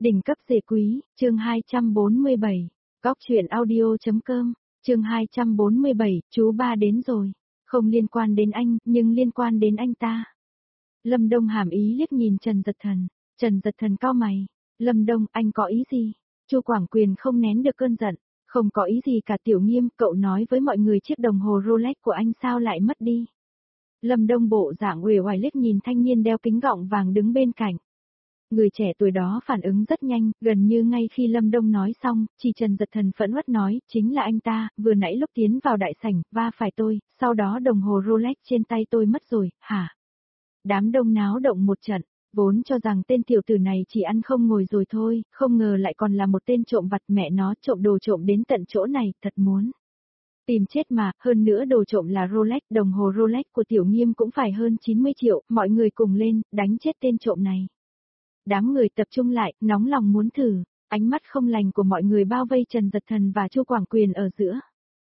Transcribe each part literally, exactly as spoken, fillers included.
Đỉnh cấp dề quý, chương hai trăm bốn mươi bảy, góc truyện audio.com, chương hai trăm bốn mươi bảy, chú ba đến rồi. Không liên quan đến anh, nhưng liên quan đến anh ta. Lâm Đông hàm ý liếc nhìn Trần Dật Thần. Trần Dật Thần cau mày. Lâm Đông, anh có ý gì? Chu Quảng Quyền không nén được cơn giận. Không có ý gì cả Tiểu Nghiêm, cậu nói với mọi người chiếc đồng hồ Rolex của anh sao lại mất đi. Lâm Đông bộ dạng uể oải liếc nhìn thanh niên đeo kính gọng vàng đứng bên cạnh. Người trẻ tuổi đó phản ứng rất nhanh, gần như ngay khi Lâm Đông nói xong, chỉ Trần Dật Thần phẫn uất nói, chính là anh ta, vừa nãy lúc tiến vào đại sảnh, va phải tôi, sau đó đồng hồ Rolex trên tay tôi mất rồi, hả? Đám đông náo động một trận, vốn cho rằng tên tiểu tử này chỉ ăn không ngồi rồi thôi, không ngờ lại còn là một tên trộm vặt, mẹ nó trộm đồ trộm đến tận chỗ này, thật muốn tìm chết mà, hơn nữa đồ trộm là Rolex, đồng hồ Rolex của Tiểu Nghiêm cũng phải hơn chín mươi triệu, mọi người cùng lên, đánh chết tên trộm này. Đám người tập trung lại, nóng lòng muốn thử, ánh mắt không lành của mọi người bao vây Trần Dật Thần và Chu Quảng Quyền ở giữa.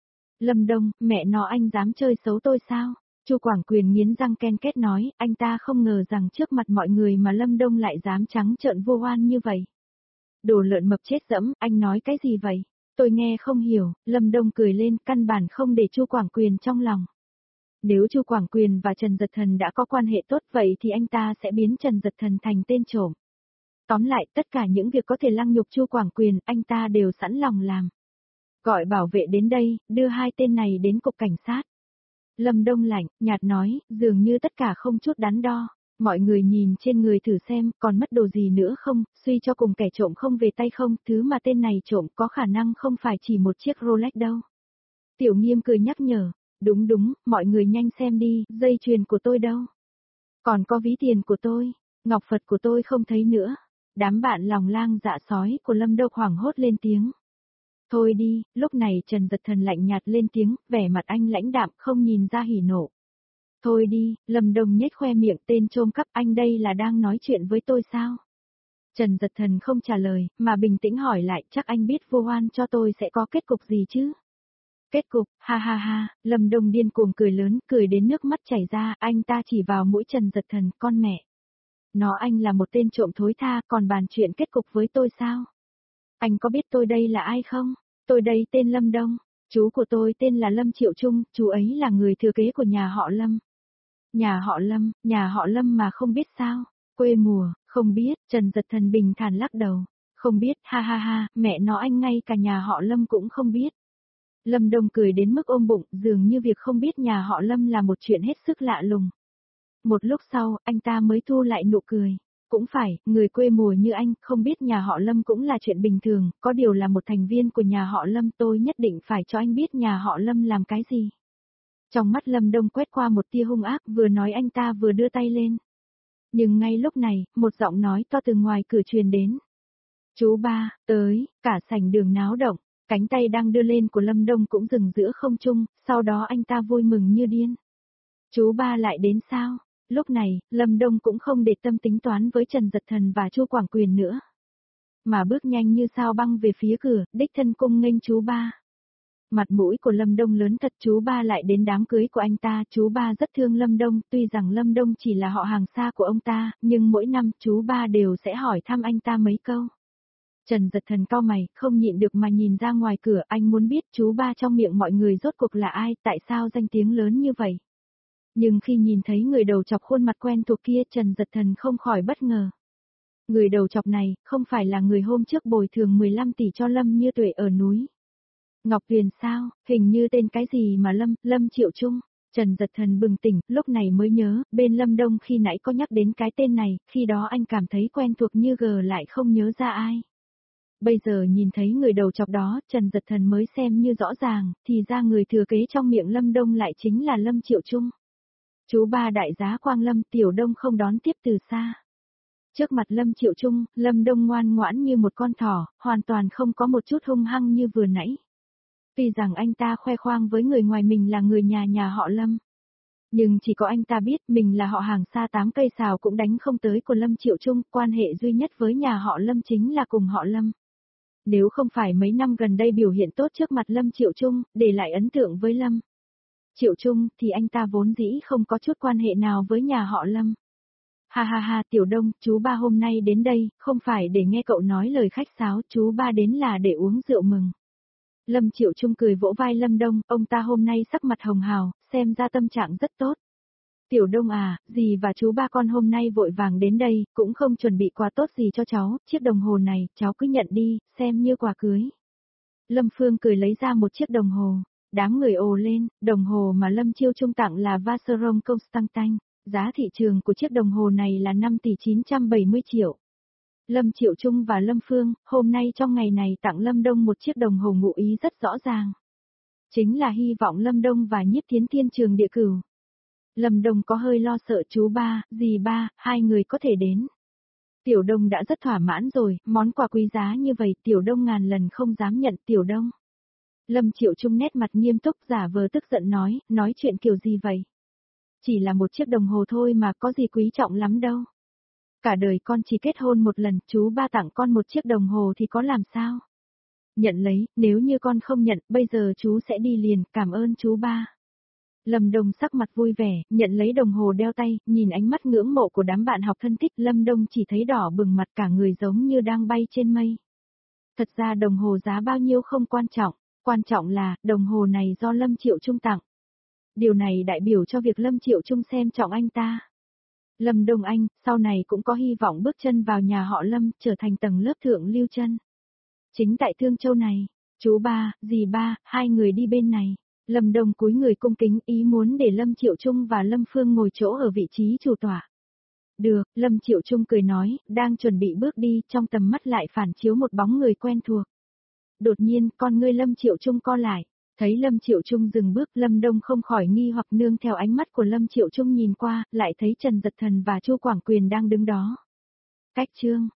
Lâm Đông, mẹ nó anh dám chơi xấu tôi sao? Chu Quảng Quyền nghiến răng ken két nói, anh ta không ngờ rằng trước mặt mọi người mà Lâm Đông lại dám trắng trợn vô oan như vậy. Đồ lợn mập chết dẫm, anh nói cái gì vậy? Tôi nghe không hiểu, Lâm Đông cười lên, căn bản không để Chu Quảng Quyền trong lòng. Nếu Chu Quảng Quyền và Trần Dật Thần đã có quan hệ tốt vậy thì anh ta sẽ biến Trần Dật Thần thành tên trộm. Tóm lại, tất cả những việc có thể lăng nhục Chu Quảng Quyền, anh ta đều sẵn lòng làm. Gọi bảo vệ đến đây, đưa hai tên này đến cục cảnh sát. Lâm Đông lạnh, nhạt nói, dường như tất cả không chút đắn đo. Mọi người nhìn trên người thử xem, còn mất đồ gì nữa không, suy cho cùng kẻ trộm không về tay không, thứ mà tên này trộm có khả năng không phải chỉ một chiếc Rolex đâu. Tiểu Nghiêm cười nhắc nhở, đúng đúng, mọi người nhanh xem đi, dây chuyền của tôi đâu? Còn có ví tiền của tôi, ngọc Phật của tôi không thấy nữa. Đám bạn lòng lang dạ sói của Lâm Đông hoảng hốt lên tiếng. Thôi đi, lúc này Trần Dật Thần lạnh nhạt lên tiếng, vẻ mặt anh lãnh đạm không nhìn ra hỉ nộ. Thôi đi, Lâm Đông nhếch khoe miệng, tên trộm cắp, anh đây là đang nói chuyện với tôi sao? Trần Dật Thần không trả lời, mà bình tĩnh hỏi lại, chắc anh biết vô oan cho tôi sẽ có kết cục gì chứ? Kết cục, ha ha ha, Lâm Đông điên cuồng cười lớn, cười đến nước mắt chảy ra, anh ta chỉ vào mũi Trần Dật Thần, con mẹ. Nó anh là một tên trộm thối tha, còn bàn chuyện kết cục với tôi sao? Anh có biết tôi đây là ai không? Tôi đây tên Lâm Đông, chú của tôi tên là Lâm Triệu Trung, chú ấy là người thừa kế của nhà họ Lâm. Nhà họ Lâm, nhà họ Lâm mà không biết sao? Quê mùa, không biết, Trần Dật Thần bình thản lắc đầu. Không biết, ha ha ha, mẹ nó anh ngay cả nhà họ Lâm cũng không biết. Lâm Đông cười đến mức ôm bụng, dường như việc không biết nhà họ Lâm là một chuyện hết sức lạ lùng. Một lúc sau, anh ta mới thu lại nụ cười. Cũng phải, người quê mùa như anh, không biết nhà họ Lâm cũng là chuyện bình thường, có điều là một thành viên của nhà họ Lâm, tôi nhất định phải cho anh biết nhà họ Lâm làm cái gì. Trong mắt Lâm Đông quét qua một tia hung ác, vừa nói anh ta vừa đưa tay lên. Nhưng ngay lúc này, một giọng nói to từ ngoài cửa truyền đến. Chú ba, tới, cả sảnh đường náo động, cánh tay đang đưa lên của Lâm Đông cũng dừng giữa không trung, sau đó anh ta vui mừng như điên. Chú ba lại đến sao? Lúc này, Lâm Đông cũng không để tâm tính toán với Trần Dật Thần và Chu Quảng Quyền nữa. Mà bước nhanh như sao băng về phía cửa, đích thân cung nghênh chú ba. Mặt mũi của Lâm Đông lớn thật, chú ba lại đến đám cưới của anh ta, chú ba rất thương Lâm Đông, tuy rằng Lâm Đông chỉ là họ hàng xa của ông ta, nhưng mỗi năm chú ba đều sẽ hỏi thăm anh ta mấy câu. Trần Dật Thần cau mày, không nhịn được mà nhìn ra ngoài cửa, anh muốn biết chú ba trong miệng mọi người rốt cuộc là ai, tại sao danh tiếng lớn như vậy. Nhưng khi nhìn thấy người đầu chọc khuôn mặt quen thuộc kia, Trần Dật Thần không khỏi bất ngờ. Người đầu chọc này, không phải là người hôm trước bồi thường mười lăm tỷ cho Lâm Như Tuệ ở núi Ngọc Tuyền sao, hình như tên cái gì mà Lâm, Lâm Triệu Trung. Trần Dật Thần bừng tỉnh, lúc này mới nhớ, bên Lâm Đông khi nãy có nhắc đến cái tên này, khi đó anh cảm thấy quen thuộc như gờ lại không nhớ ra ai. Bây giờ nhìn thấy người đầu chọc đó, Trần Dật Thần mới xem như rõ ràng, thì ra người thừa kế trong miệng Lâm Đông lại chính là Lâm Triệu Trung. Chú ba đại giá Quang Lâm, Tiểu Đông không đón tiếp từ xa. Trước mặt Lâm Triệu Trung, Lâm Đông ngoan ngoãn như một con thỏ, hoàn toàn không có một chút hung hăng như vừa nãy. Tuy rằng anh ta khoe khoang với người ngoài mình là người nhà nhà họ Lâm. Nhưng chỉ có anh ta biết mình là họ hàng xa tám cây sào cũng đánh không tới của Lâm Triệu Trung, quan hệ duy nhất với nhà họ Lâm chính là cùng họ Lâm. Nếu không phải mấy năm gần đây biểu hiện tốt trước mặt Lâm Triệu Trung, để lại ấn tượng với Lâm Triệu Trung, thì anh ta vốn dĩ không có chút quan hệ nào với nhà họ Lâm. Ha ha ha, Tiểu Đông, chú ba hôm nay đến đây, không phải để nghe cậu nói lời khách sáo, chú ba đến là để uống rượu mừng. Lâm Triệu Trung cười vỗ vai Lâm Đông, ông ta hôm nay sắc mặt hồng hào, xem ra tâm trạng rất tốt. Tiểu Đông à, dì và chú ba con hôm nay vội vàng đến đây, cũng không chuẩn bị quà tốt gì cho cháu, chiếc đồng hồ này, cháu cứ nhận đi, xem như quà cưới. Lâm Phương cười lấy ra một chiếc đồng hồ, đám người ồ lên, đồng hồ mà Lâm Chiêu Trung tặng là Vacheron Constantin, giá thị trường của chiếc đồng hồ này là năm tỷ chín trăm bảy mươi triệu. Lâm Triệu Trung và Lâm Phương, hôm nay trong ngày này tặng Lâm Đông một chiếc đồng hồ ngụ ý rất rõ ràng. Chính là hy vọng Lâm Đông và Nhiếp Thiến Thiên trường địa cửu. Lâm Đông có hơi lo sợ chú ba, dì ba, hai người có thể đến. Tiểu Đông đã rất thỏa mãn rồi, món quà quý giá như vậy Tiểu Đông ngàn lần không dám nhận Tiểu Đông. Lâm Triệu Trung nét mặt nghiêm túc giả vờ tức giận nói, nói chuyện kiểu gì vậy? Chỉ là một chiếc đồng hồ thôi mà có gì quý trọng lắm đâu. Cả đời con chỉ kết hôn một lần, chú ba tặng con một chiếc đồng hồ thì có làm sao? Nhận lấy, nếu như con không nhận, bây giờ chú sẽ đi liền, cảm ơn chú ba. Lâm Đông sắc mặt vui vẻ, nhận lấy đồng hồ đeo tay, nhìn ánh mắt ngưỡng mộ của đám bạn học thân thích, Lâm Đông chỉ thấy đỏ bừng mặt cả người giống như đang bay trên mây. Thật ra đồng hồ giá bao nhiêu không quan trọng, quan trọng là, đồng hồ này do Lâm Triệu Trung tặng. Điều này đại biểu cho việc Lâm Triệu Trung xem trọng anh ta. Lâm Đông Anh, sau này cũng có hy vọng bước chân vào nhà họ Lâm, trở thành tầng lớp thượng lưu chân. Chính tại Thương Châu này, chú ba, dì ba, hai người đi bên này. Lâm Đông cúi người cung kính ý muốn để Lâm Triệu Trung và Lâm Phương ngồi chỗ ở vị trí chủ tọa. Được, Lâm Triệu Trung cười nói, đang chuẩn bị bước đi, trong tầm mắt lại phản chiếu một bóng người quen thuộc. Đột nhiên, con ngươi Lâm Triệu Trung co lại, thấy Lâm Triệu Trung dừng bước, Lâm Đông không khỏi nghi hoặc nương theo ánh mắt của Lâm Triệu Trung nhìn qua, lại thấy Trần Giật Thần và Chu Quảng Quyền đang đứng đó. Cách chương